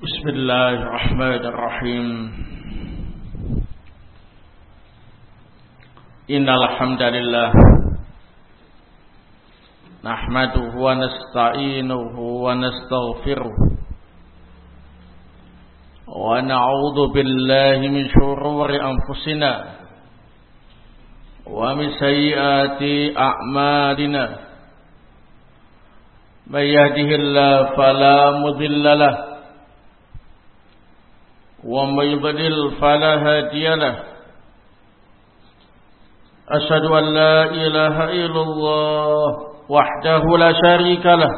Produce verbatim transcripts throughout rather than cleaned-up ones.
Bismillahirrahmanirrahim. Innal hamdalillah nahmaduhu wa nasta'inuhu wa nastaghfiruh wa na'udzu billahi min shururi anfusina wa min sayyiati a'malina. May yahdihillahu fala mudilla lahu wa may yudlil fala hadiya lahu. Asyhadu an la ilaha illallah wahdahu la syarika lah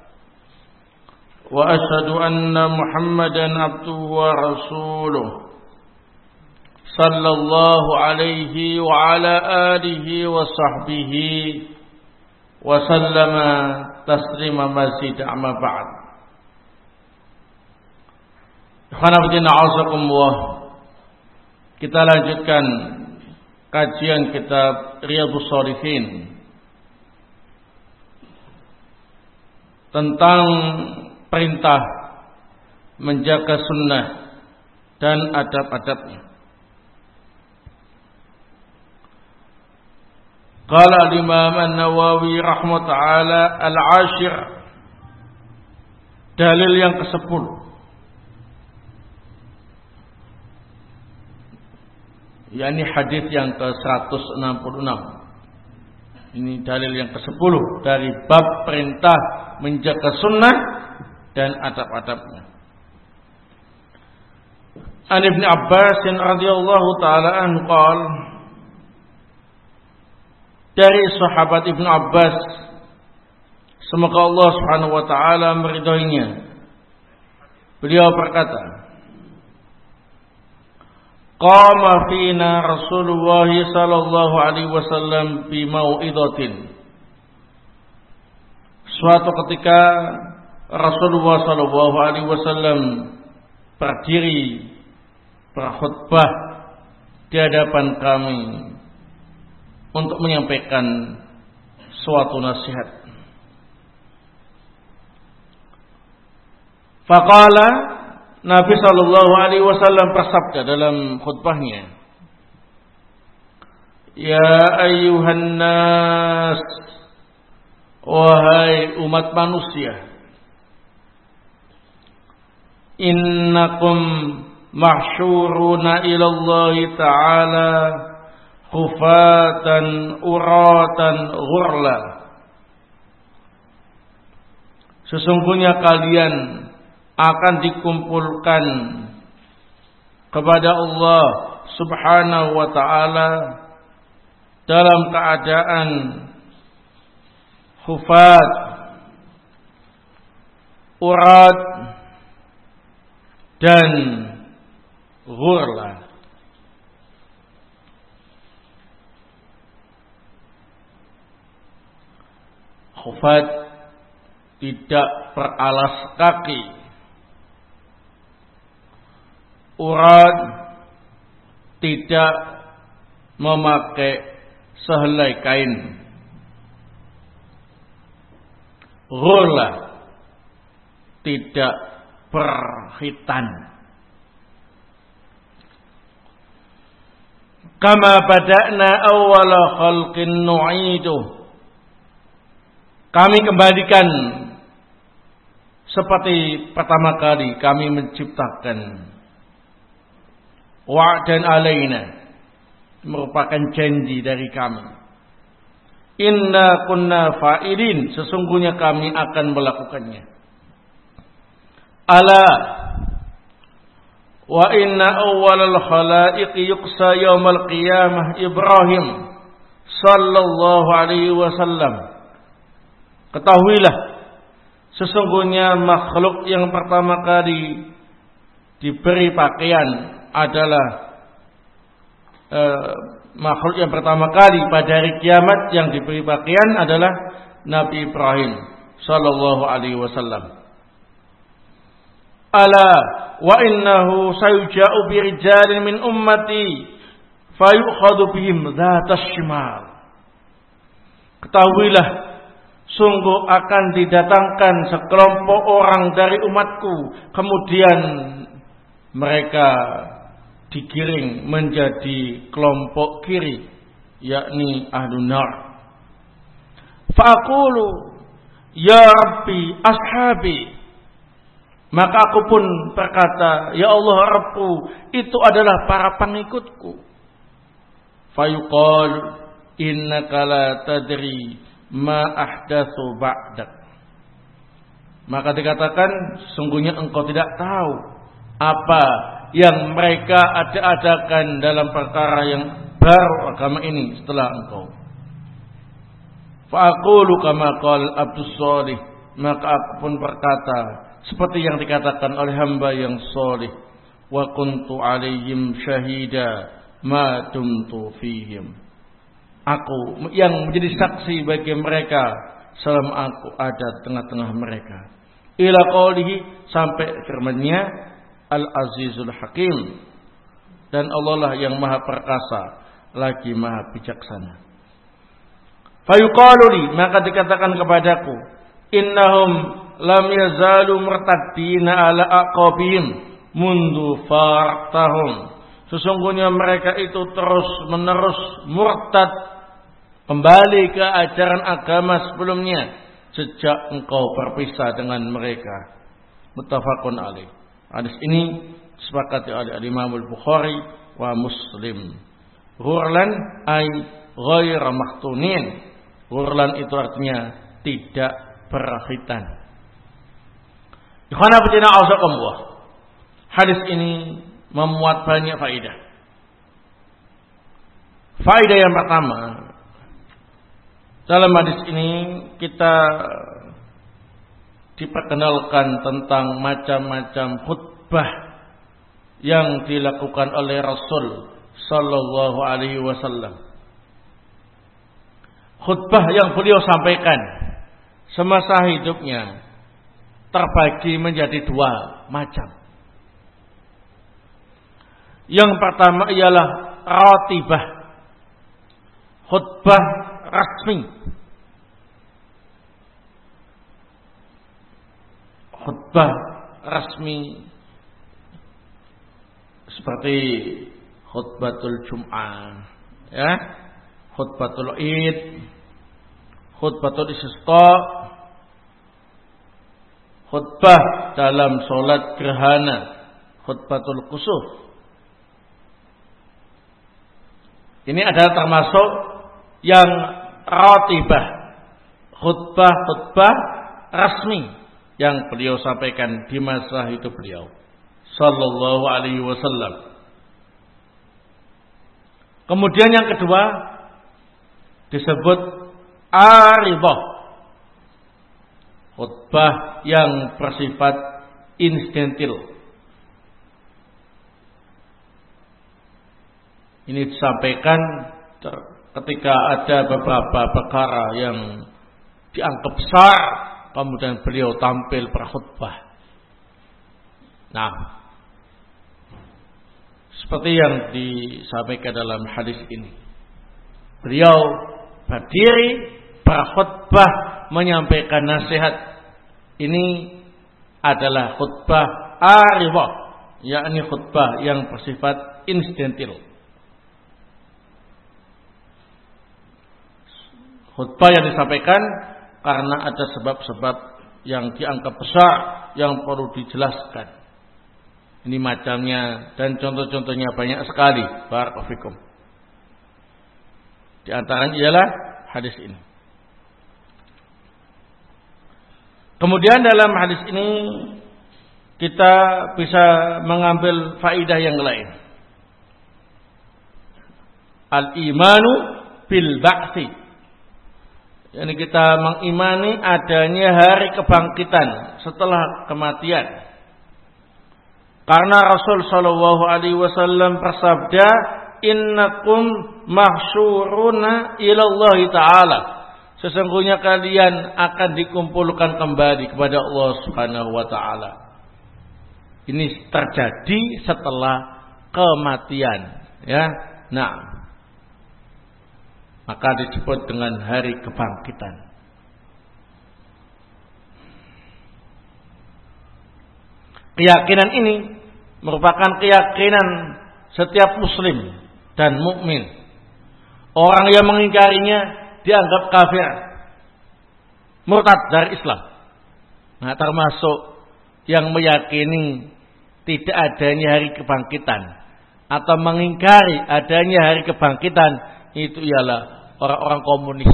wa asyhadu anna Muhammadan abduhu wa rasuluh sallallahu alaihi wa ala alihi wa sahbihi wa sallama taslima mazid amma ba'd. Kita lanjutkan kajian kitab Riyadhus Shalihin tentang perintah menjaga sunnah dan adab-adabnya. Qala al-Imam An-Nawawi rahimahullah al-ashir, dalil yang kesepuluh, yakni hadis yang ke seratus enam puluh enam. Ini dalil yang kesepuluh dari bab perintah menjaga sunnah dan adab-adabnya. An Ibnu Abbas radhiyallahu taala anhu qala, dari sahabat Ibnu Abbas, semoga Allah Subhanahu wa taala meridhoinya, beliau berkata, qama fina Rasulullah sallallahu alaihi wasallam bi mau'idatin. Suatu ketika Rasulullah sallallahu alaihi wasallam berdiri berkhutbah di hadapan kami untuk menyampaikan suatu nasihat. Faqala, Nabi sallallahu alaihi wasallam bersabda dalam khutbahnya, ya ayyuhan nas, wahai umat manusia, innakum mahsyuruna ila Allah ta'ala khufatan uratan ghurla. Sesungguhnya kalian akan dikumpulkan kepada Allah Subhanahu wa ta'ala dalam keadaan khufat, urat, dan ghurla. Khufat tidak beralas kaki, urat tidak memakai sehelai kain, ghurla tidak berkhitan. Kama bada'na awwala khalqin nu'iduh, kami kembalikan seperti pertama kali kami menciptakan. Wa'dan alaina, merupakan janji dari kami. Inna kunna fa'ilin, sesungguhnya kami akan melakukannya. Ala wa inna awwalal khalaiqi yuqsa yaumal qiyamah Ibrahim sallallahu alaihi wasallam. Ketahuilah, sesungguhnya makhluk yang pertama kali diberi pakaian adalah uh, makhluk yang pertama kali pada hari kiamat yang diberi pakaian adalah Nabi Ibrahim sallallahu alaihi wasallam. Ala wa innahu sayuja'u bi rijalin min ummati fayukhadhu bihim dzatas shimal. Ketahuilah, sungguh akan didatangkan sekelompok orang dari umatku, kemudian mereka digiring menjadi kelompok kiri, yakni ahlun nar. Fa'aqulu ya Rabbi ashabi, maka aku pun berkata, ya Allah Rabbku, itu adalah para pengikutku. Fayuqal innaka la tadri ma ahdatsu ba'dak, maka dikatakan sungguhnya engkau tidak tahu apa yang mereka ada-adakan dalam perkara yang baru agama ini setelah engkau. Fa aqulu kama qala Abdus Shalih, maka aku pun berkata seperti yang dikatakan oleh hamba yang saleh, wa kuntu alaihim syahida ma dumtu fihim, aku yang menjadi saksi bagi mereka selama aku ada tengah-tengah mereka. Ila qaulihi, sampai firman-Nya Al-Azizul Hakim, dan Allah lah yang maha perkasa lagi maha bijaksana. Fayuqalu li, maka dikatakan kepadaku, innahum lam yazalu murtaddina ala aqabihim mundu fartahum, sesungguhnya mereka itu terus menerus murtad, kembali ke ajaran agama sebelumnya sejak engkau berpisah dengan mereka. Muttafaqun alaih. Hadis ini disepakati oleh Imam Al-Bukhari wa Muslim. Ghurlan ay ghairu maktunin. Ghurlan itu artinya tidak berkhitan. Ikhwana fillah azakumullah. Hadis ini memuat banyak faedah. Faedah yang pertama, dalam hadis ini kita diperkenalkan tentang macam-macam khutbah yang dilakukan oleh Rasul sallallahu alaihi wasallam. Khutbah yang beliau sampaikan semasa hidupnya terbagi menjadi dua macam. Yang pertama ialah ratibah, khutbah rasmi. Khutbah rasmi seperti khutbatul Jum'ah, ya, khutbatul Id, khutbatul Istisqa, khutbah dalam sholat gerhana, khutbatul Kusuf. Ini adalah termasuk yang ratibah, khutbah-khutbah rasmi yang beliau sampaikan di masa hidup beliau sallallahu alaihi wasallam. Kemudian yang kedua disebut aridah, khutbah yang bersifat insidental. Ini disampaikan ketika ada beberapa perkara yang dianggap besar, kemudian beliau tampil berkhutbah. Nah, seperti yang disampaikan dalam hadis ini, beliau berdiri berkhutbah menyampaikan nasihat. Ini adalah khutbah aridah, yakni khutbah yang bersifat insidental. Khutbah yang disampaikan karena ada sebab-sebab yang dianggap besar yang perlu dijelaskan. Ini macamnya dan contoh-contohnya banyak sekali. Barakallahu fikum. Di antaranya ialah hadis ini. Kemudian dalam hadis ini kita bisa mengambil faidah yang lain. Al-imanu bil ba'tsi. Yani kita mengimani adanya hari kebangkitan setelah kematian. Karena Rasul sallallahu alaihi wasallam bersabda, "Innakum mahsyuruna ila Allah Ta'ala." Sesungguhnya kalian akan dikumpulkan kembali kepada Allah Subhanahu wa taala. Ini terjadi setelah kematian, ya. Nah, maka disebut dengan hari kebangkitan. Keyakinan ini merupakan keyakinan setiap muslim dan mukmin. Orang yang mengingkarinya dianggap kafir, murtad dari Islam. Nah, termasuk yang meyakini tidak adanya hari kebangkitan atau mengingkari adanya hari kebangkitan, itu ialah orang-orang komunis.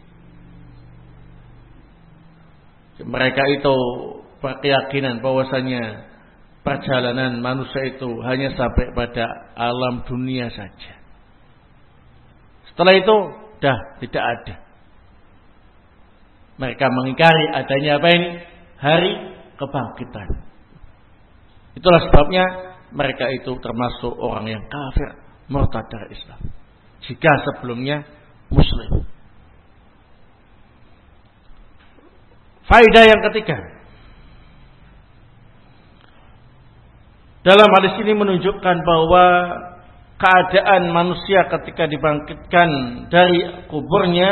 Mereka itu berkeyakinan bahwasanya perjalanan manusia itu hanya sampai pada alam dunia saja. Setelah itu dah tidak ada. Mereka mengingkari adanya apa ini? Hari kebangkitan. Itulah sebabnya mereka itu termasuk orang yang kafir, murtad dari Islam, jika sebelumnya muslim. Faedah yang ketiga, dalam hadis ini menunjukkan bahwa keadaan manusia ketika dibangkitkan dari kuburnya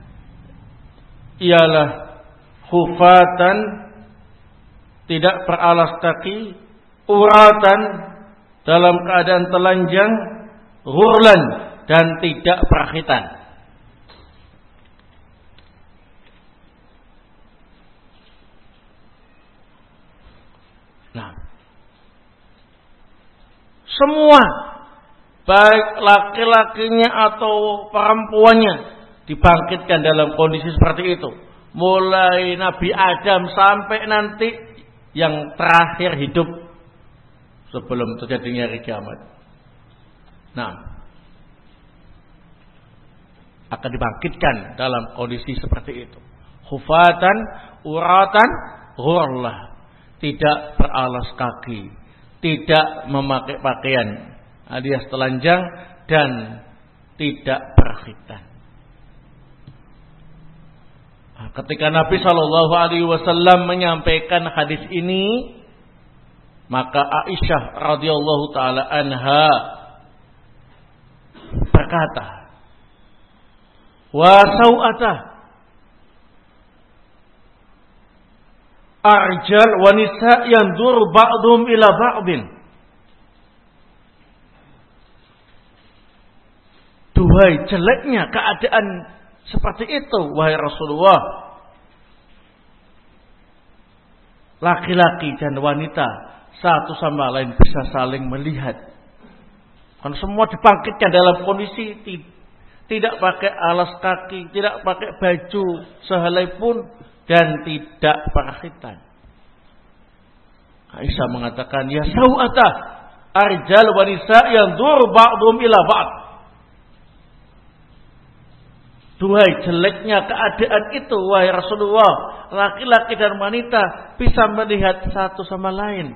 ialah khufatan, tidak beralas kaki, uratan, dalam keadaan telanjang, ghurlan, dan tidak berkhitan. Nah, semua baik laki-lakinya atau perempuannya dibangkitkan dalam kondisi seperti itu, mulai Nabi Adam sampai nanti yang terakhir hidup sebelum terjadinya hari kiamat. Nah, akan dibangkitkan dalam kondisi seperti itu, khufatan, uratan, ghurlah, tidak beralas kaki, tidak memakai pakaian alias telanjang, dan tidak berkhitan. Nah, ketika Nabi Shallallahu Alaihi Wasallam menyampaikan hadis ini, maka Aisyah radhiyallahu taala anha berkata, wa sau'ata arjal wa nisa yandur ba'dhum ila ba'din. Duhai jeleknya keadaan seperti itu, wahai Rasulullah. Laki-laki dan wanita satu sama lain bisa saling melihat. Kan semua dibangkitkan dalam kondisi tidak pakai alas kaki, tidak pakai baju sehelai pun, dan tidak berkhitan. Aisyah mengatakan, ya sau'ata arjal wa nisa yandur ba'dhum ila ba'd. Duhai jeleknya keadaan itu, wahai Rasulullah. Laki-laki dan wanita bisa melihat satu sama lain.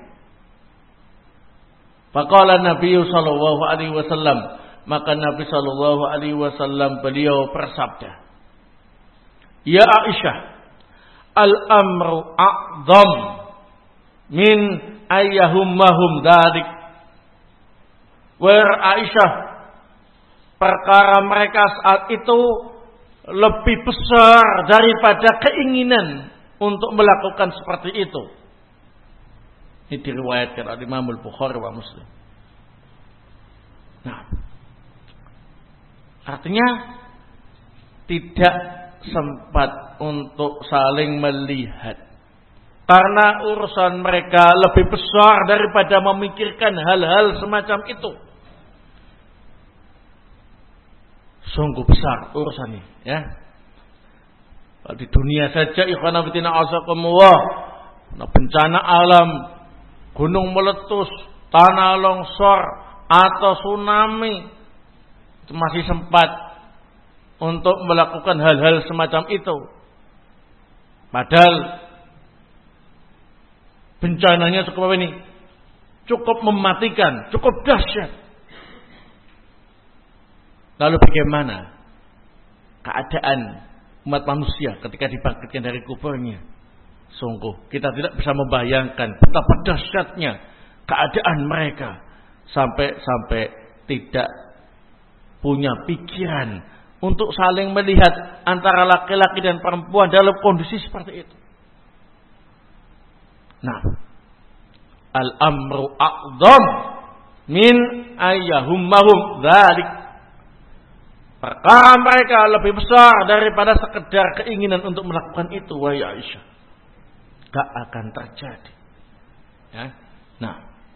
Faqala Nabi sallallahu alaihi wasallam, maka Nabi sallallahu alaihi wasallam beliau bersabda, ya Aisyah, al-amru a'zam min ayyahummahum dzalik. Wahai Aisyah, perkara mereka saat itu lebih besar daripada keinginan untuk melakukan seperti itu. Ini diriwayatkan oleh Imam Al-Bukhari wa Muslim. Nah, artinya tidak sempat untuk saling melihat, karena urusan mereka lebih besar daripada memikirkan hal-hal semacam itu. Sungguh besar urusannya, ya. Di dunia saja, ikhwana fillah azakumullah, bencana alam, gunung meletus, tanah longsor, atau tsunami, itu masih sempat untuk melakukan hal-hal semacam itu. Padahal bencananya cukup apa ini? Cukup mematikan, cukup dahsyat. Lalu bagaimana keadaan umat manusia ketika dibangkitkan dari kuburnya? Sungguh kita tidak bisa membayangkan betapa dahsyatnya keadaan mereka, sampai-sampai tidak punya pikiran untuk saling melihat antara laki-laki dan perempuan dalam kondisi seperti itu. Nah, al-amru a'zam min ayyahummahum dzalik. Perkara mereka lebih besar daripada sekedar keinginan untuk melakukan itu, wahai Aisyah. Gak akan terjadi. Ya. Nah,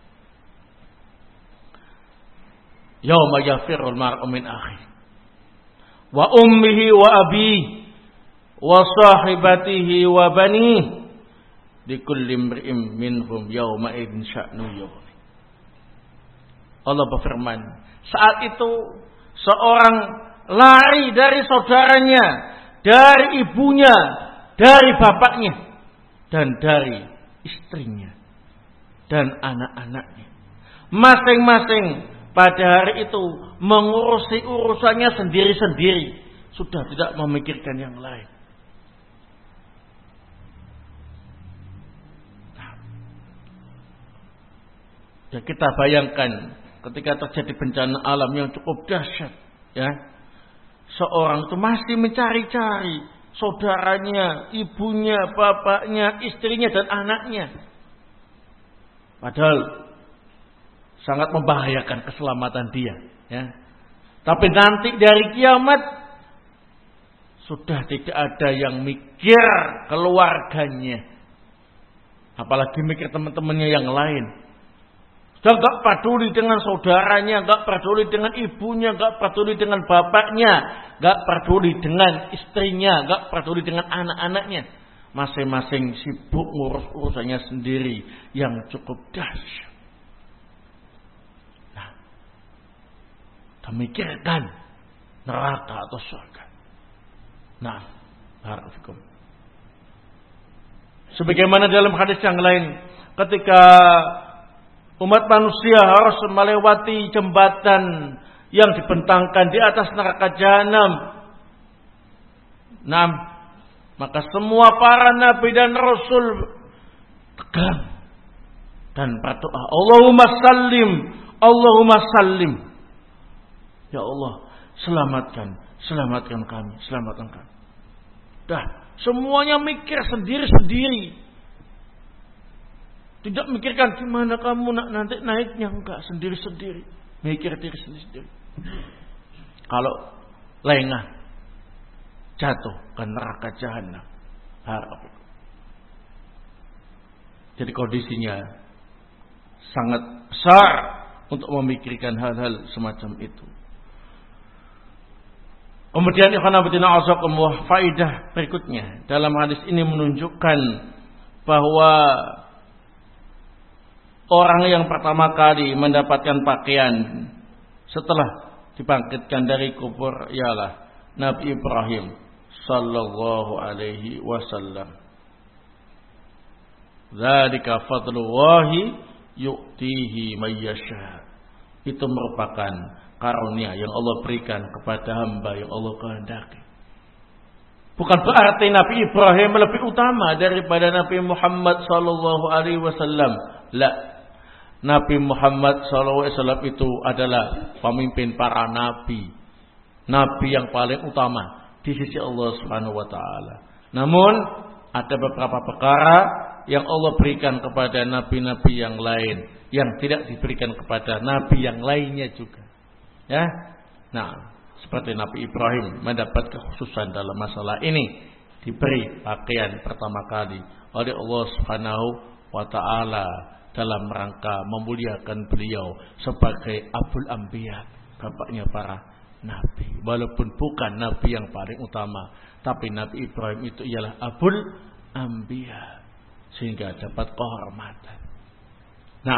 yauma yafirul mar'u min akhi wa ummihi wa abihi wa sahibatihi wa banihi likulli imri'in minhum yawma idzin sya'nu yughni. Allah berfirman, saat itu seorang lari dari saudaranya, dari ibunya, dari bapaknya, dan dari istrinya dan anak-anaknya. Masing-masing pada hari itu mengurusi urusannya sendiri-sendiri, sudah tidak memikirkan yang lain. Ya, kita bayangkan ketika terjadi bencana alam yang cukup dahsyat, ya, seorang itu masih mencari-cari saudaranya, ibunya, bapaknya, istrinya dan anaknya. Padahal sangat membahayakan keselamatan dia, ya. Tapi nanti dari kiamat sudah tidak ada yang mikir keluarganya, apalagi mikir teman-temannya yang lain. Sudah gak peduli dengan saudaranya, gak peduli dengan ibunya, gak peduli dengan bapaknya, gak peduli dengan istrinya, gak peduli dengan anak-anaknya. Masing-masing sibuk ngurus urusannya sendiri yang cukup dahsyat. Nah, memikirkan neraka atau surga. Nah, barakallahu. Sebagaimana dalam hadis yang lain, ketika umat manusia harus melewati jembatan yang dibentangkan di atas neraka jahanam. Nah, maka semua para nabi dan rasul tegang dan berdoa, Allahumma sallim, Allahumma sallim. Ya Allah, selamatkan, selamatkan kami, selamatkan kami. Dah, semuanya mikir sendiri-sendiri. Tidak mikirkan gimana kamu nak nanti naiknya, enggak, sendiri-sendiri. Mikir diri sendiri. Kalau lengah jatuh ke neraka jahanam. Jadi kondisinya sangat besar untuk memikirkan hal-hal semacam itu. Kemudian ikhwan fillah azakumullah, faidah berikutnya dalam hadis ini menunjukkan bahwa orang yang pertama kali mendapatkan pakaian setelah dibangkitkan dari kubur ialah Nabi Ibrahim sallallahu alaihi wasallam. Dzalika fadlullahi yu'tihi may yasha. Itu merupakan karunia yang Allah berikan kepada hamba yang Allah kehendaki. Bukan berarti Nabi Ibrahim lebih utama daripada Nabi Muhammad sallallahu alaihi wasallam. La. Nabi Muhammad sallallahu alaihi wasallam itu adalah pemimpin para nabi. Nabi yang paling utama di sisi Allah Subhanahu wa taala. Namun ada beberapa perkara yang Allah berikan kepada nabi-nabi yang lain yang tidak diberikan kepada nabi yang lainnya juga. Ya. Nah, seperti Nabi Ibrahim mendapat kekhususan dalam masalah ini, diberi pakaian pertama kali oleh Allah Subhanahu wa taala dalam rangka memuliakan beliau sebagai Abul Anbiya, bapaknya para nabi. Walaupun bukan nabi yang paling utama, tapi Nabi Ibrahim itu ialah Abul Anbiya, sehingga dapat kehormatan. Nah,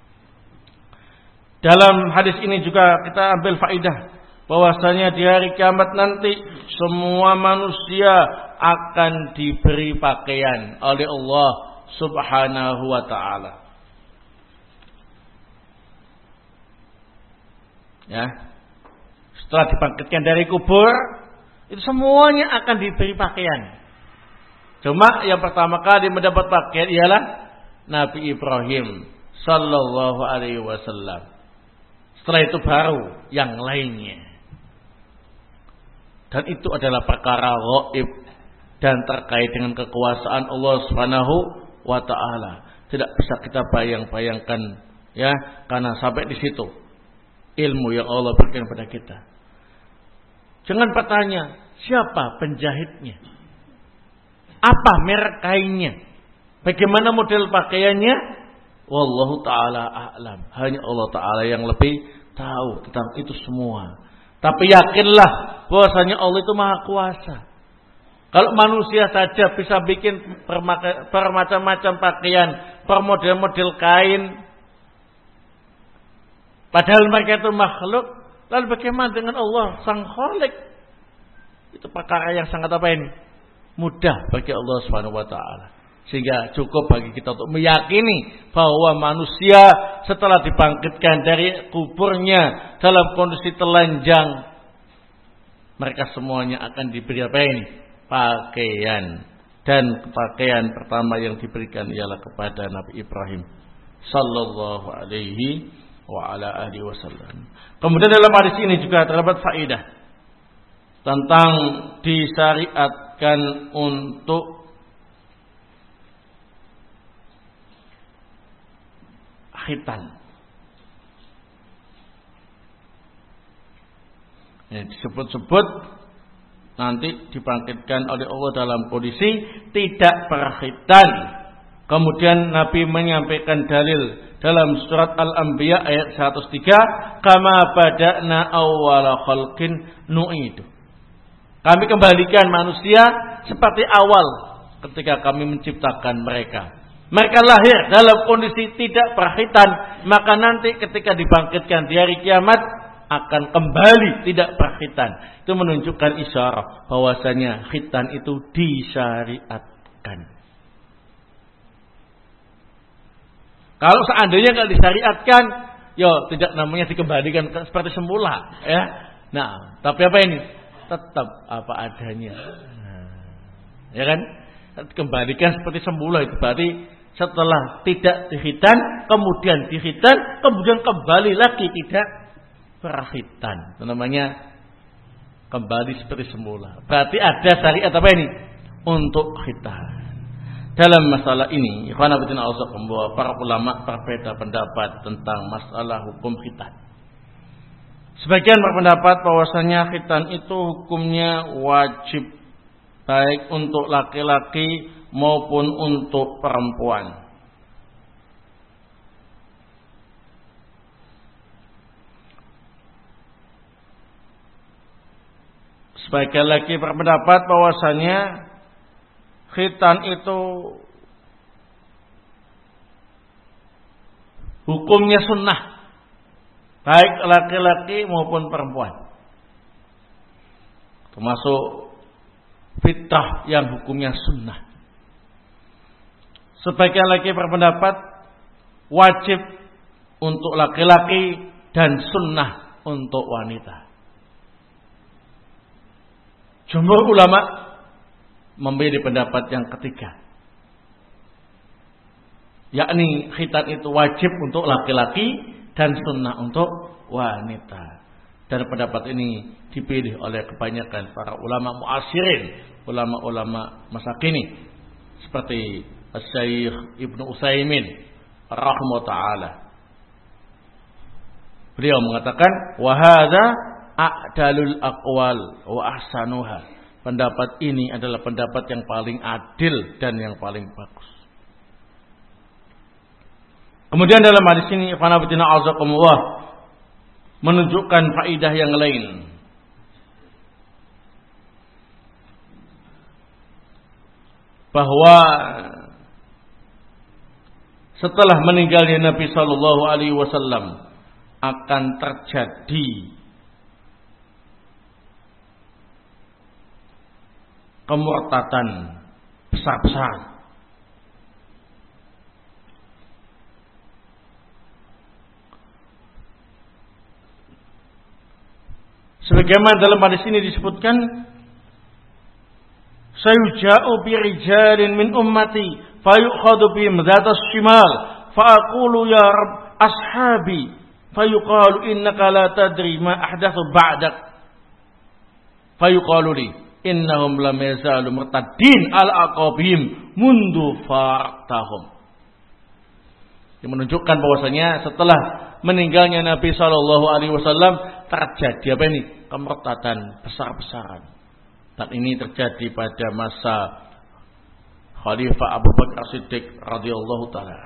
dalam hadis ini juga kita ambil faidah bahwasanya di hari kiamat nanti semua manusia akan diberi pakaian oleh Allah Subhanahu wa taala. Ya. Setelah dibangkitkan dari kubur, itu semuanya akan diberi pakaian. Cuma yang pertama kali mendapat pakaian ialah Nabi Ibrahim sallallahu alaihi wasallam. Setelah itu baru yang lainnya. Dan itu adalah perkara ghaib dan terkait dengan kekuasaan Allah Subhanahu wa taala. tidak bisa kita bayang-bayangkan, ya, karena sampai di situ ilmu yang Allah berikan pada kita. Jangan bertanya, siapa penjahitnya? Apa merek kainnya? Bagaimana model pakaiannya? Wallahu ta'ala a'lam. Hanya Allah Ta'ala yang lebih tahu tentang itu semua. Tapi yakinlah bahwasanya Allah itu maha kuasa. Kalau manusia saja bisa bikin bermacam-macam pakaian, bermodel-model kain, padahal mereka itu makhluk, lalu bagaimana dengan Allah Sang Khalik? Itu perkara yang sangat apa ini? Mudah bagi Allah Subhanahu wa taala. Sehingga cukup bagi kita untuk meyakini bahwa manusia setelah dibangkitkan dari kuburnya dalam kondisi telanjang, mereka semuanya akan diberi apa ini? Pakaian. Dan pakaian pertama yang diberikan ialah kepada Nabi Ibrahim sallallahu alaihi wa ala alihi wasallam. Kemudian dalam hadis ini juga terdapat faedah tentang disyariatkan untuk khitan. Ya, disebut-sebut nanti dibangkitkan oleh Allah dalam kondisi tidak berkhitan. Kemudian Nabi menyampaikan dalil dalam surat Al-Anbiya ayat seratus tiga, kama bada'na awwala khalqin nu'idu. Kami kembalikan manusia seperti awal ketika kami menciptakan mereka. Mereka lahir dalam kondisi tidak berkhitan, maka nanti ketika dibangkitkan di hari kiamat akan kembali tidak berkhitan. Itu menunjukkan isyarah bahwasanya khitan itu disyariatkan. Kalau seandainya nggak disyariatkan, ya tidak namanya dikembalikan seperti semula, ya. Nah, tapi apa ini? Tetap apa adanya. Nah, ya kan? Kembalikan seperti semula itu berarti setelah tidak dikhitan, kemudian dikhitan, kemudian kembali lagi tidak berkhitan. Itu namanya kembali seperti semula. Berarti ada syariat apa ini? Untuk khitan. Dalam masalah ini, ikhwan fillah Allah, para ulama berbeda pendapat tentang masalah hukum khitan. Sebagian berpendapat bahwasanya khitan itu hukumnya wajib, baik untuk laki-laki maupun untuk perempuan. Sebagian lagi berpendapat bahwasanya khitan itu hukumnya sunnah, baik laki-laki maupun perempuan. Termasuk fitrah yang hukumnya sunnah. Sebagian lagi berpendapat wajib untuk laki-laki dan sunnah untuk wanita. Jumhur ulama memilih pendapat yang ketiga, yakni khitan itu wajib untuk laki-laki dan sunnah untuk wanita. Dan pendapat ini dipilih oleh kebanyakan para ulama mu'asyirin, ulama-ulama masa kini, seperti Asy-Syaikh Ibnu Utsaimin rahimahullah taala. Beliau mengatakan, wa hadza a'dalul aqwal wa ahsanuha. Pendapat ini adalah pendapat yang paling adil dan yang paling bagus. Kemudian dalam hadis ini fanabitina azakumullah menunjukkan faedah yang lain. Bahwa setelah meninggalnya Nabi sallallahu alaihi wasallam akan terjadi kemurtadan besar-besar. Sebagaimana dalam hadis ini disebutkan, sayuja'u bi rijalin min ummati fayukhadhu bihim dhatas shimal fa aqulu ya rab ashabi fayuqalu innaka la tadri ma ahdathu ba'dak fayuqalu li innahum lam yazalu murtaddin al aqabihim mundu fartahum. Yang menunjukkan bahwasanya setelah meninggalnya Nabi Shallallahu Alaihi Wasallam terjadi apa ini? Kemurtadan besar-besaran. Dan ini terjadi pada masa Khalifah Abu Bakar Siddiq radhiyallahu taala.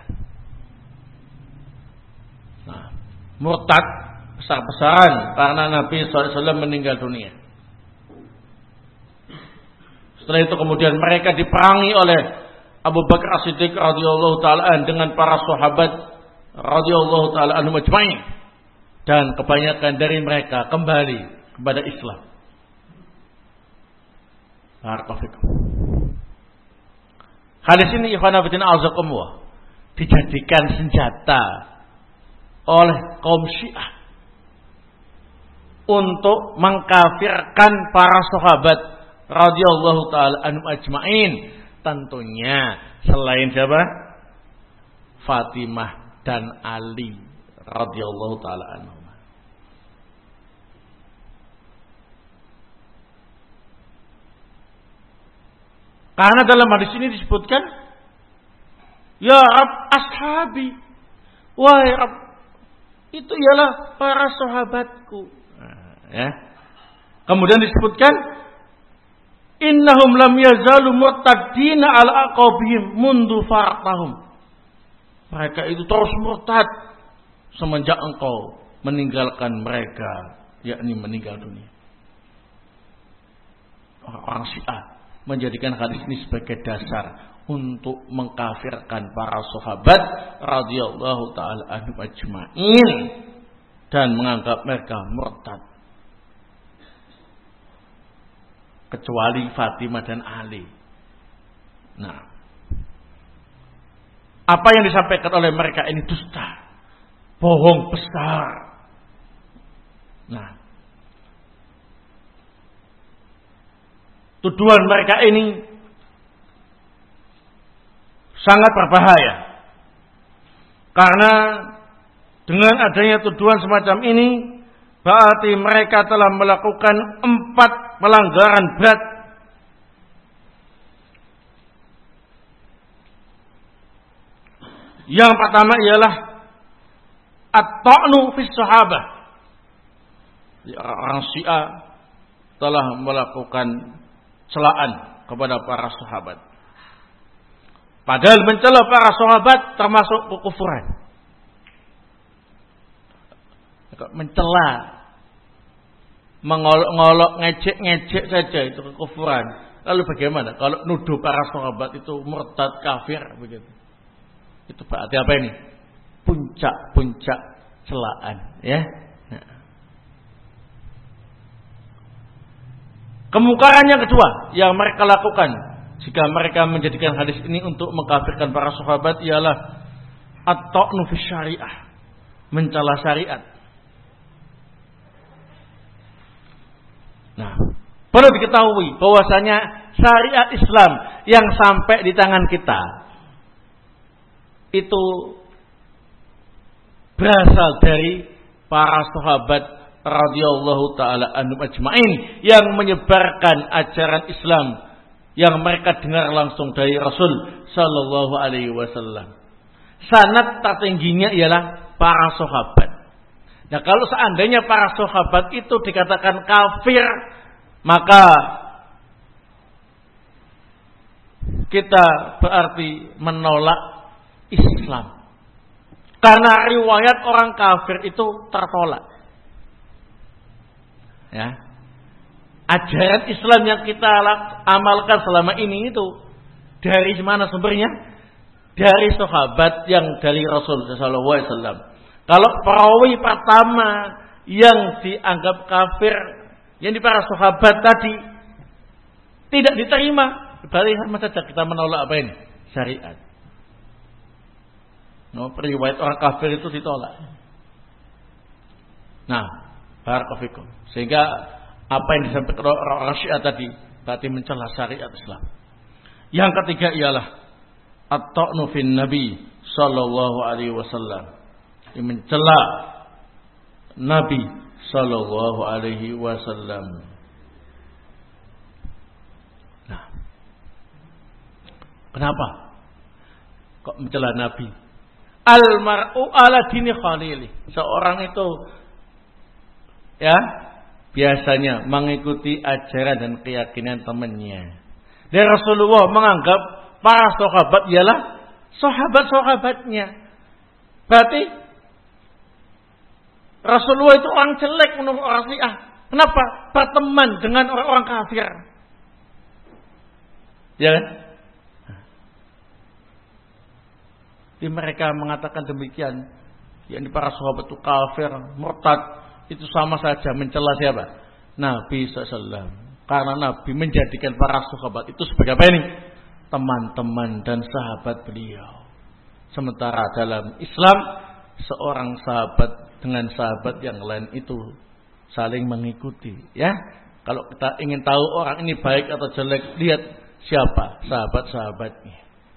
Nah, murtad besar-besaran karena Nabi shallallahu alaihi wasallam meninggal dunia. Setelah itu kemudian mereka diperangi oleh Abu Bakar Siddiq radhiyallahu taala dengan para sahabat radhiyallahu taala anhum ajma'in, dan kebanyakan dari mereka kembali kepada Islam. Barakallahu. Hadis ini ikhwana fillah azakumullah dijadikan senjata oleh kaum Syiah untuk mengkafirkan para sahabat radhiyallahu taala anhum ajma'in, tentunya selain siapa? Fatimah dan Ali radhiyallahu taala anhum. Karena dalam hadis ini disebutkan, ya Rabb ashabi, wahai Rabb, itu ialah para sahabatku. Nah, ya. Kemudian disebutkan, innahum lam yazalu murtaddina ala aqabihim mundu farqahum. Mereka itu terus murtad semenjak engkau meninggalkan mereka, yakni meninggal dunia. Orang Syiah menjadikan hadis ini sebagai dasar untuk mengkafirkan para sahabat radhiyallahu taala anhum ajma'in dan menganggap mereka murtad, kecuali Fatimah dan Ali. Nah, apa yang disampaikan oleh mereka ini dusta, bohong besar. Nah, tuduhan mereka ini sangat berbahaya. Karena dengan adanya tuduhan semacam ini, berarti mereka telah melakukan empat pelanggaran berat. Yang pertama ialah at-ta'nu fi sahabah. Orang Syiah telah melakukan celaan kepada para sahabat. Padahal mencela para sahabat termasuk kekufuran. Mencela, mengolok-ngolok, ngejek-ngejek saja itu kekufuran. Lalu bagaimana kalau nuduh para sahabat itu murtad, kafir begitu? Itu berarti apa ini? Puncak-puncak celaan, ya. Kemungkaran yang kedua yang mereka lakukan jika mereka menjadikan hadis ini untuk mengkafirkan para sahabat ialah at-ta'nu fi syariah, mencela syariat. Nah, perlu diketahui bahwasanya syariat Islam yang sampai di tangan kita itu berasal dari para sahabat radhiyallahu taala anhum ajma'in yang menyebarkan ajaran Islam yang mereka dengar langsung dari Rasul sallallahu alaihi wasallam. Sanad tertingginya ialah para sahabat. Nah, kalau seandainya para sahabat itu dikatakan kafir, maka kita berarti menolak Islam. Karena riwayat orang kafir itu tertolak. Ya, ajaran Islam yang kita amalkan selama ini itu dari mana sumbernya? Dari sahabat yang dari Rasul sallallahu alaihi wasallam. Kalau perawi pertama yang dianggap kafir, yang di para sahabat tadi tidak diterima, berarti sama saja kita menolak apa ini? Syariat. No, riwayat orang kafir itu ditolak. Nah, barakallahu fikum. Sehingga apa yang disampaikan orang Syiah tadi berarti mencela syariat Islam. Yang ketiga ialah at-ta'nu fin Nabi sallallahu alaihi wasallam. Yang mencela Nabi sallallahu alaihi wasallam. Nah, kenapa kok mencela Nabi? Al-mar'u ala dini khalili. Seorang itu ya biasanya mengikuti ajaran dan keyakinan temannya. Dan Rasulullah menganggap para sahabat ialah sahabat-sahabatnya. Berarti Rasulullah itu orang jelek menurut orang Syiah. Kenapa? Berteman dengan orang-orang kafir. Ya kan? Jadi mereka mengatakan demikian. Yang para sahabat itu kafir, murtad. Itu sama saja mencela siapa? Nabi shallallahu alaihi wasallam. Karena Nabi menjadikan para sahabat itu sebagai apa ini? Teman-teman dan sahabat beliau. Sementara dalam Islam, seorang sahabat dengan sahabat yang lain itu saling mengikuti. Ya, kalau kita ingin tahu orang ini baik atau jelek, lihat siapa sahabat-sahabatnya.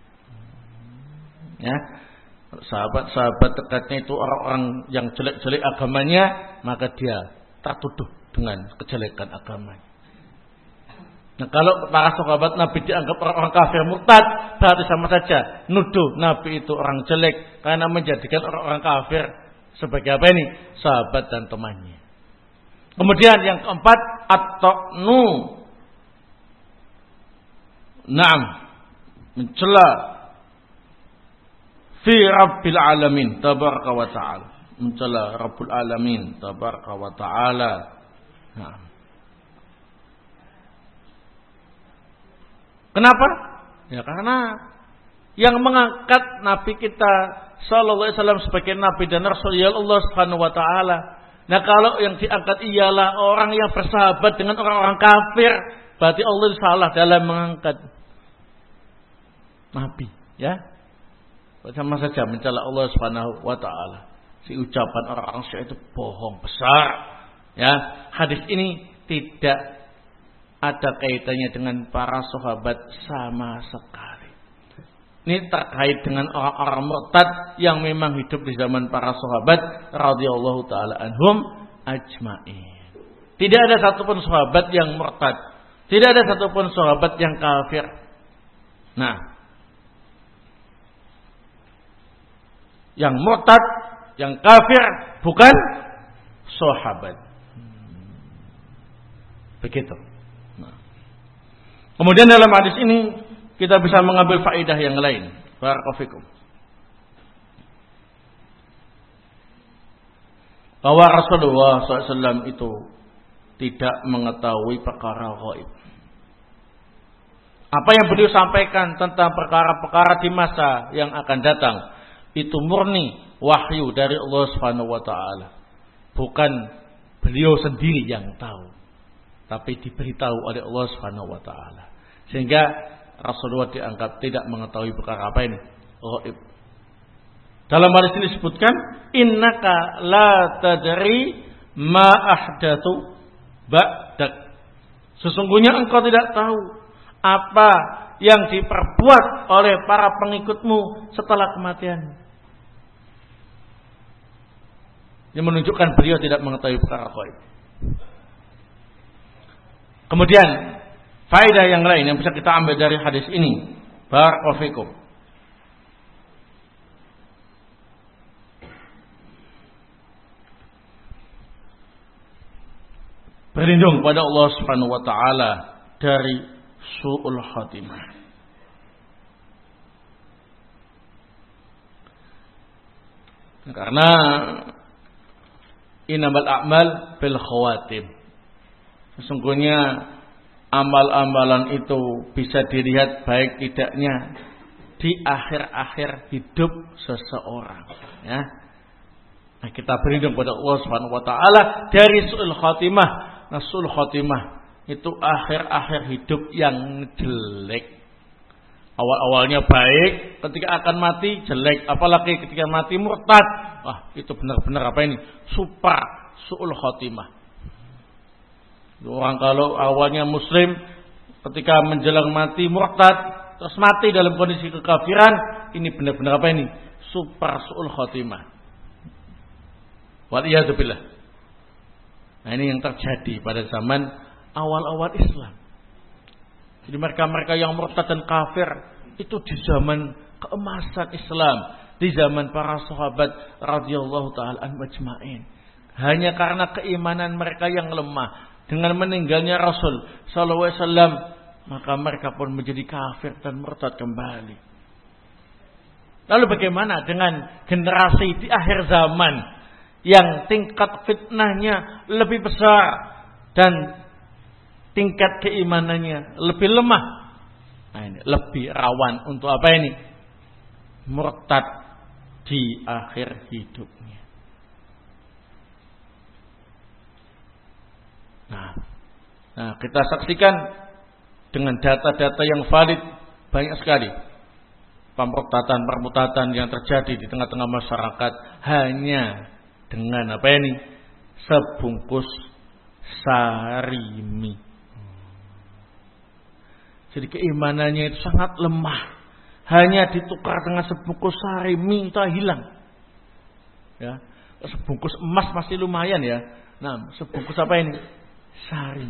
Ya, sahabat-sahabat dekatnya itu orang-orang yang jelek-jelek agamanya, maka dia tertuduh dengan kejelekan agamanya. Nah, kalau para sahabat Nabi dianggap orang-orang kafir murtad, berarti sama saja nuduh Nabi itu orang jelek karena menjadikan orang-orang kafir sebagai apa ini? Sahabat dan temannya. Kemudian yang keempat, at-ta'nu. Naam, mencela fi Rabbil alamin tabaraka wa ta'ala. Mencela Rabbul alamin tabaraka wa ta'ala. Nah. Kenapa? Ya karena yang mengangkat Nabi kita sallallahu alaihi wasallam sebagai nabi dan rasul ya Allah Subhanahu wa taala. Nah, kalau yang diangkat ialah orang yang bersahabat dengan orang-orang kafir, berarti Allah salah dalam mengangkat nabi, ya. Sama saja mencela Allah Subhanahu wa taala. Si ucapan orang-orang Syiah itu bohong besar. Ya, hadis ini tidak ada kaitannya dengan para sahabat sama sekali. Ini terkait dengan orang-orang murtad yang memang hidup di zaman para sahabat radhiyallahu taala anhum ajmain. Tidak ada satupun sahabat yang murtad. Tidak ada satupun sahabat yang kafir. Nah, yang murtad, yang kafir bukan sahabat. Begitu. Kemudian dalam hadis ini kita bisa mengambil faedah yang lain. Barakallahu fikum. Bahwa Rasulullah shallallahu alaihi wasallam itu tidak mengetahui perkara gaib. Apa yang beliau sampaikan tentang perkara-perkara di masa yang akan datang itu murni wahyu dari Allah Subhanahu wa taala. Bukan beliau sendiri yang tahu, tapi diberitahu oleh Allah Subhanahu wa taala. Sehingga Rasulullah dianggap tidak mengetahui perkara apa ini? Ghaib. Dalam hadis ini disebutkan, innaka la tadri ma ahdatsu ba'dak. Sesungguhnya engkau tidak tahu apa yang diperbuat oleh para pengikutmu setelah kematian. Yang menunjukkan beliau tidak mengetahui perkara ghaib. Kemudian faedah yang lain yang bisa kita ambil dari hadis ini, barakallahu fikum. Berlindung pada Allah Subhanahu wa taala dari su'ul khatimah. Karena innamal a'mal bil khawatim. Sesungguhnya amal-amalan itu bisa dilihat baik tidaknya di akhir-akhir hidup seseorang, ya. Nah, kita berlindung pada Allah Subhanahu wa taala dari su'ul khatimah. Nah, su'ul khatimah itu akhir-akhir hidup yang jelek. Awal-awalnya baik, ketika akan mati jelek, apalagi ketika mati murtad. Wah, itu benar-benar apa ini? Super su'ul khatimah. Orang kalau awalnya muslim, ketika menjelang mati murtad, terus mati dalam kondisi kekafiran, ini benar-benar apa ini? Super su'ul khatimah. Waliyadzubillah. Nah, ini yang terjadi pada zaman awal-awal Islam. Jadi mereka-mereka yang murtad dan kafir itu di zaman keemasan Islam, di zaman para sahabat radhiyallahu taala anhum ajmain. Hanya karena keimanan mereka yang lemah dengan meninggalnya Rasul sallallahu alaihi wasallam, maka mereka pun menjadi kafir dan murtad kembali. Lalu bagaimana dengan generasi di akhir zaman yang tingkat fitnahnya lebih besar dan tingkat keimanannya lebih lemah? Nah, ini lebih rawan untuk apa ini? Murtad di akhir hidupnya. Nah, nah kita saksikan dengan data-data yang valid banyak sekali pemurtadan-permurtadan yang terjadi di tengah-tengah masyarakat hanya dengan apa ini? Sebungkus sarimi. Jadi keimanannya itu sangat lemah. Hanya ditukar dengan sebungkus sarimi itu hilang. Ya, sebungkus emas masih lumayan ya. Nah, sebungkus apa ini? Sari.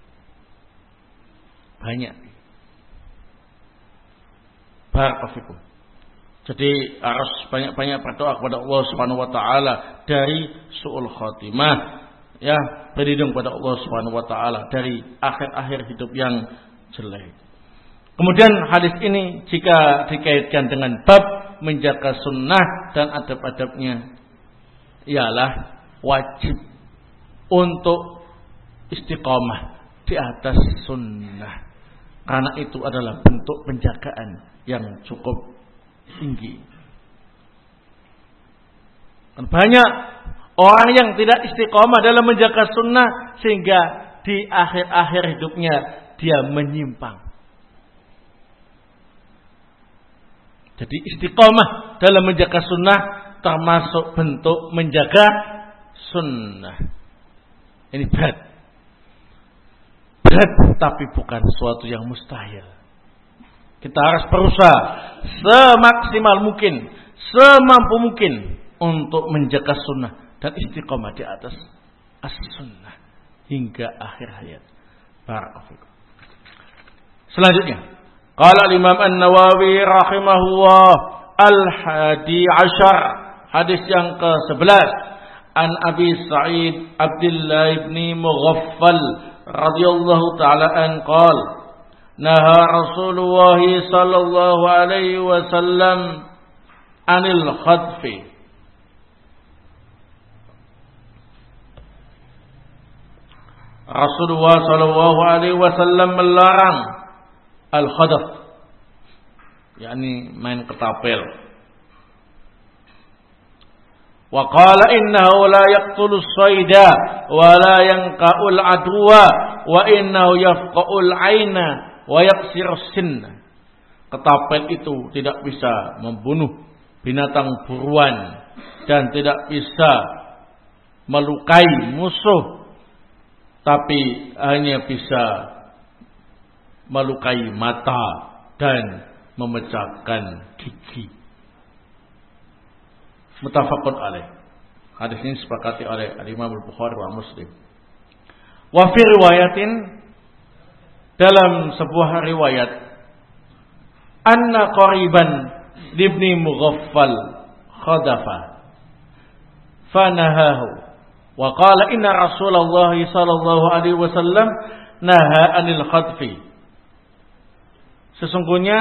Banyak. Barakallahu. Jadi harus banyak-banyak berdoa kepada Allah Subhanahu wa taala dari su'ul khatimah, ya, berlindung kepada Allah Subhanahu wa taala dari akhir-akhir hidup yang jelek. Kemudian hadis ini jika dikaitkan dengan bab menjaga sunnah dan adab-adabnya, ialah wajib untuk istiqamah di atas sunnah, karena itu adalah bentuk penjagaan yang cukup tinggi. Dan banyak orang yang tidak istiqamah dalam menjaga sunnah sehingga di akhir-akhir hidupnya dia menyimpang. Jadi istiqamah dalam menjaga sunnah termasuk bentuk menjaga sunnah. Ini berat. Berat tapi bukan suatu yang mustahil. Kita harus berusaha semaksimal mungkin, semampu mungkin untuk menjaga sunnah dan istiqamah di atas as-sunnah hingga akhir hayat. Barakallahu. Selanjutnya, qala al-Imam An-Nawawi rahimahullah al-hadi ashar, hadis yang ke sebelas, an Abi Sa'id Abdullah ibn Mughaffal radhiyallahu ta'ala an qala naha Rasulullah sallallahu alaihi wasallam anil khadfi. Rasulullah sallallahu alaihi wasallam melarang al-khadaf, yakni main ketapel. Wa qala innahu la yaqtulu as-sayda wa la yanqa'u al-adwa wa innahu yafqa'u al-'aina wa yaksiru sinna. Ketapel itu tidak bisa membunuh binatang buruan dan tidak bisa melukai musuh, tapi hanya bisa melukai mata dan memecahkan gigi. Muttafaqun alaih. Hadis ini disepakati oleh Imam Al-Bukhari wa Muslim. Wa fi riwayatin, dalam sebuah riwayat, anna qariban libni Mughaffal khadafa fanahahu wa qala inna Rasulullah sallallahu alaihi wasallam naha anil khadfi. Sesungguhnya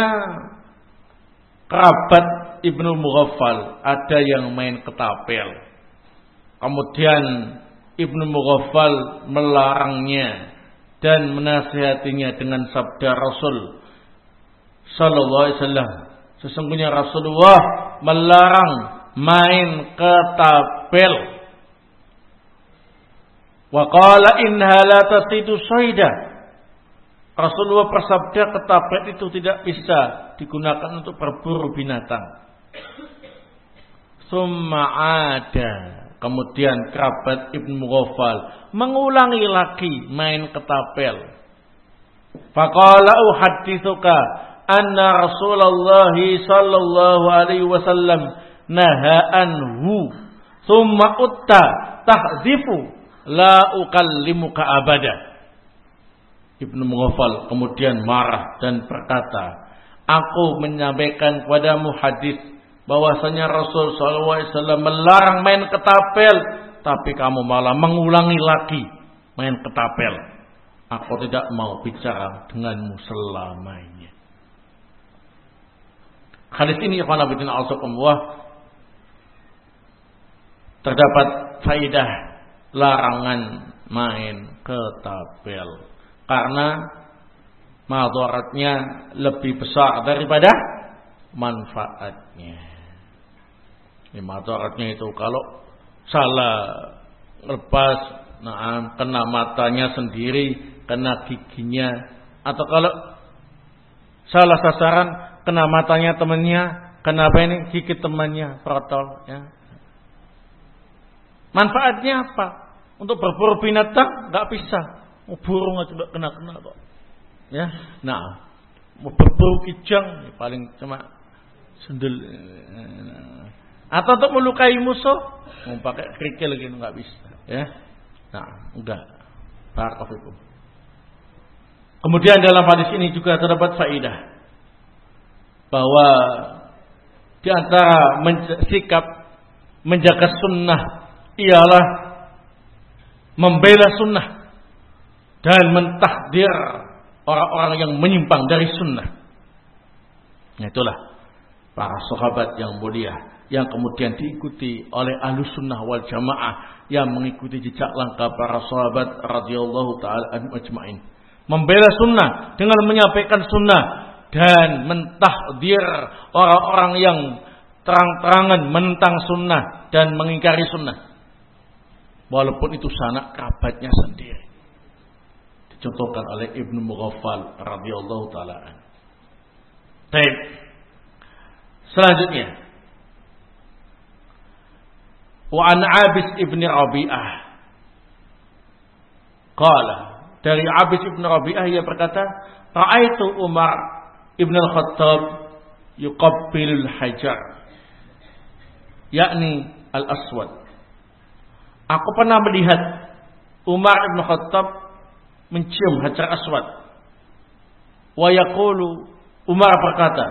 kerabat Ibnu Mughaffal ada yang main ketapel. Kemudian Ibnu Mughaffal melarangnya dan menasihatinya dengan sabda Rasul sallallahu alaihi wasallam. Sesungguhnya Rasulullah melarang main ketapel. Wa qala innaha la tasidu sayda. Rasulullah bersabda ketapel itu tidak bisa digunakan untuk berburu binatang. Summa ada, kemudian kerabat Ibnu Mughaffal mengulangi lagi main ketapel. Faqala uhadditsuka anna Rasulullah sallallahu alaihi wasallam naha anhu summa utta tahzifu la ukallimuka abada. Ibnu Mughaffal kemudian marah dan berkata, aku menyampaikan kepadamu hadis bahwasanya Rasul sallallahu alaihi wasallam melarang main ketapel, tapi kamu malah mengulangi lagi main ketapel. Aku tidak mau bicara denganmu selamanya. Hadis ini ikhwan fillah azakumullah terdapat faidah larangan main ketapel karena madaratnya lebih besar daripada manfaatnya. Ini madaratnya itu kalau salah lepas, nah, kena matanya sendiri, kena giginya, atau kalau salah sasaran kena matanya temannya, kena apa ini gigit temannya, protol. Ya. Manfaatnya apa? Untuk berburu binatang nggak bisa, mau burung aja nggak kena kena kok. Ya, nah, mau berburu kijang paling cuma sendel. Atau untuk melukai musuh, mau pakai kerikil gitu nggak bisa. Ya, nah, enggak. Barakallahu. Kemudian dalam hadis ini juga terdapat faedah bahwa di antara men- sikap menjaga sunnah ialah membela sunnah dan mentahdir orang-orang yang menyimpang dari sunnah. Itulah para sahabat yang mulia yang kemudian diikuti oleh ahlus sunnah wal jamaah yang mengikuti jejak langkah para sahabat radhiyallahu taala anhum ajmain. Membela sunnah dengan menyampaikan sunnah dan mentahdir orang-orang yang terang-terangan menentang sunnah dan mengingkari sunnah. Walaupun itu sanak kerabatnya sendiri. Dicontohkan oleh Ibnu Mughaffal radhiyallahu taala an. Baik. Selanjutnya, wa an Abis ibn Rabi'ah qala, dari Abis ibn Rabi'ah ia berkata, ra'aitu Umar ibn al-Khattab yuqabbilul hajar, yakni al-aswad. Aku pernah melihat Umar ibn Khattab mencium hajar aswad. Wa yaqulu, Umar berkata,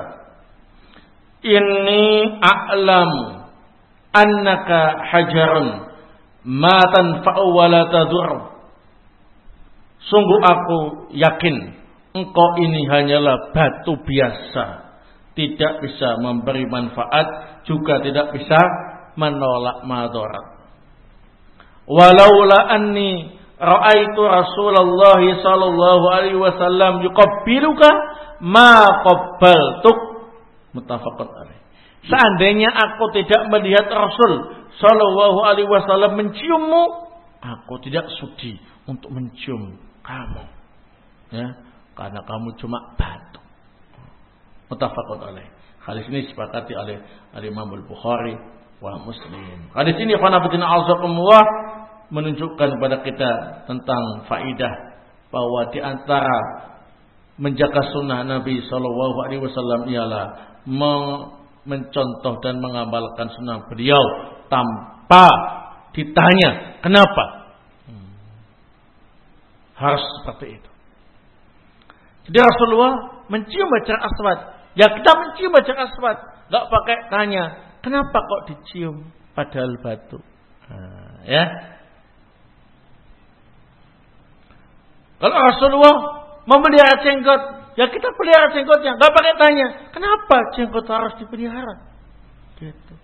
inni a'lamu annaka hajarun ma tanfa'u wa la tadur. Sungguh aku yakin engkau ini hanyalah batu biasa, tidak bisa memberi manfaat, juga tidak bisa menolak madarat. Walaula anni ra'aitu Rasulullah sallallahu alaihi wasallam yuqabbiluka ma qabbaltuk, muttafaqun alaih. Seandainya aku tidak melihat Rasul sallallahu alaihi wasallam menciummu, aku tidak sudi untuk mencium kamu. Ya, karena kamu cuma batu. Muttafaqun alaih. Hadis ini disepakati oleh Imam Al-Bukhari wa Muslim. Hadis ini khanafatina azakumullah menunjukkan kepada kita tentang faidah bahwa di antara menjaga sunnah Nabi sallallahu alaihi wasallam ialah mencontoh dan mengamalkan sunnah beliau tanpa ditanya kenapa. Hmm. Harus seperti itu. Jadi Rasulullah mencium hajar aswad, ya kita mencium hajar aswad, nggak pakai tanya kenapa kok dicium padahal batu. Nah, ya. Kalau Rasulullah memelihara jenggot, ya kita pelihara jenggotnya, nggak pakai tanya kenapa jenggot harus dipelihara. Gitu.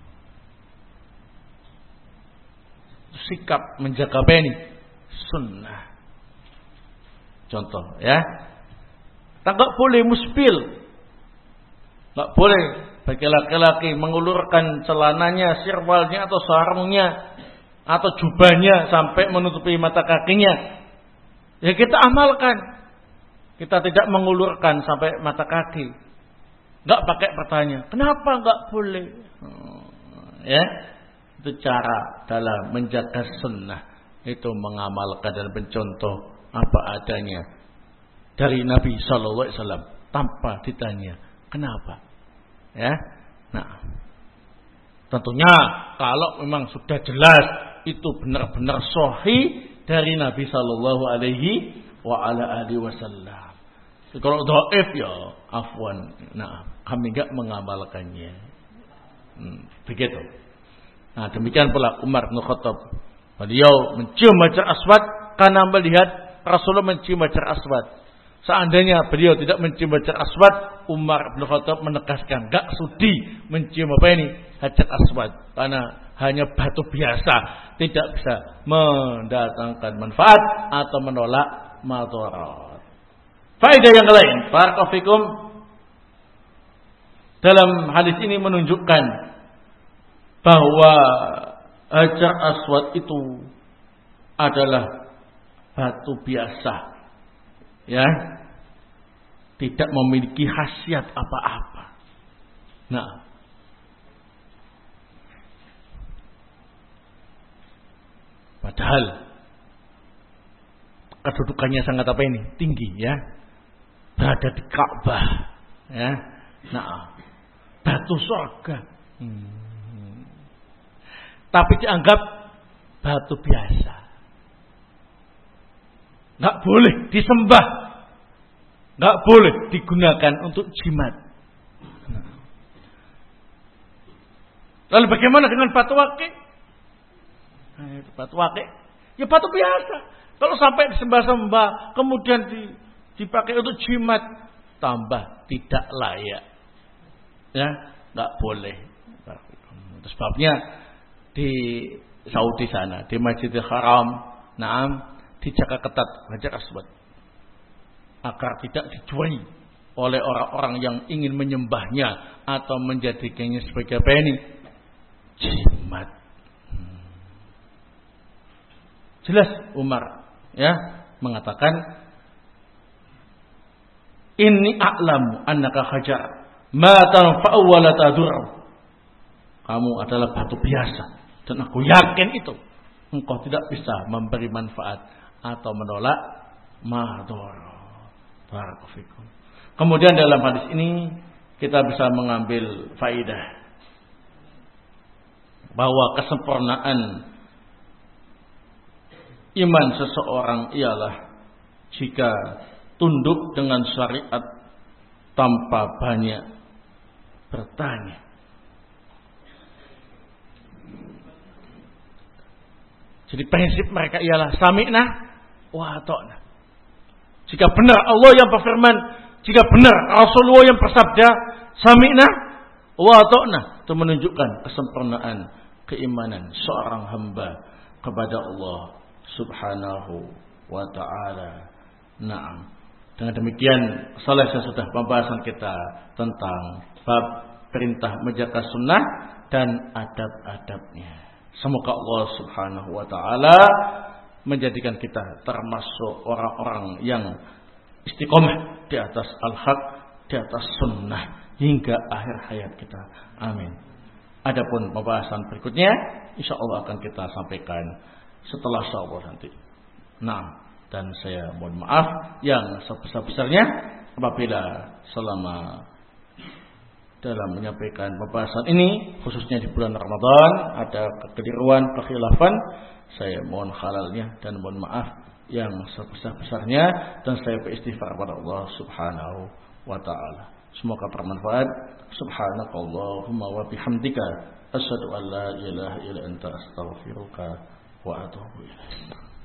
Sikap menjaga beni sunnah. Contoh, ya, kita nggak boleh musbil, nggak boleh bagi laki-laki mengulurkan celananya, sirwalnya atau sarungnya atau jubahnya sampai menutupi mata kakinya. Ya kita amalkan. Kita tidak mengulurkan sampai mata kaki. Enggak pakai pertanyaan. Kenapa enggak boleh? Ya. Itu cara dalam menjaga sunnah. Itu mengamalkan dan mencontoh apa adanya dari Nabi sallallahu alaihi wasallam tanpa ditanya kenapa. Ya. Nah. Tentunya kalau memang sudah jelas itu benar-benar sahih dari Nabi sallallahu alaihi wa ala alihi wasallam. Kalau dhaif ya afwan. Nah, kami enggak mengamalkannya. Hmm, begitu. Nah, demikian pula Umar bin Khattab. Beliau mencium Hajar Aswad karena melihat Rasulullah mencium Hajar Aswad. Seandainya beliau tidak mencium Hajar Aswad, Umar bin Khattab menegaskan, gak sudi mencium apa ini? Hajar Aswad. Karena hanya batu biasa, tidak bisa mendatangkan manfaat atau menolak madarat. Faedah yang lain, barakallahu fikum, dalam hadis ini menunjukkan bahwa Hajar Aswad itu adalah batu biasa, ya, tidak memiliki khasiat apa-apa. Nah, padahal kedudukannya sangat apa ini? Tinggi, ya, berada di Ka'bah, ya. Nah, batu surga. Hmm. Tapi dianggap batu biasa. Nggak boleh disembah. Nggak boleh digunakan untuk jimat. Lalu bagaimana dengan batu wakil? Nah, itu batu wakil. Ya batu biasa. Kalau sampai disembah-sembah, kemudian dipakai untuk jimat, tambah tidak layak. Ya, nggak boleh. Itu sebabnya di Saudi sana, di Masjidil Haram, naam, dijaga ketat Hajar Aswad agar tidak dicuri oleh orang-orang yang ingin menyembahnya atau menjadikannya sebagai apa ini? Jimat. Hmm. Jelas Umar, ya, mengatakan, inni a'lamu annaka hajar ma tanfa'u wa la tadur. Kamu adalah batu biasa. Dan aku yakin itu. Engkau tidak bisa memberi manfaat atau menolak madharat. Barakallahu fikum. Kemudian dalam hadis ini kita bisa mengambil faidah bahwa kesempurnaan iman seseorang ialah jika tunduk dengan syariat tanpa banyak bertanya. Jadi prinsip mereka ialah sami'na wa ata'na. Jika benar Allah yang berfirman, jika benar Rasulullah yang bersabda, sami'na wa ata'na, itu menunjukkan kesempurnaan keimanan seorang hamba kepada Allah Subhanahu wa ta'ala. Naam. Dengan demikian selesai sudah pembahasan kita tentang bab perintah menjaga sunnah dan adab-adabnya. Semoga Allah Subhanahu wa ta'ala menjadikan kita termasuk orang-orang yang istiqomah di atas al-haq, di atas sunnah hingga akhir hayat kita. Amin. Adapun pembahasan berikutnya insyaallah akan kita sampaikan setelah syawal nanti. Nah, dan saya mohon maaf yang sebesar-besarnya apabila selama dalam menyampaikan pembahasan ini khususnya di bulan Ramadan ada kekeliruan, kekhilafan, saya mohon halalnya dan mohon maaf yang sebesar-besarnya dan saya beristighfar kepada Allah Subhanahu wa ta'ala. Semoga bermanfaat. Subhanakallahumma wa bihamdika asyhadu an la ilaha illa anta astaghfiruka wa atubu ilaik.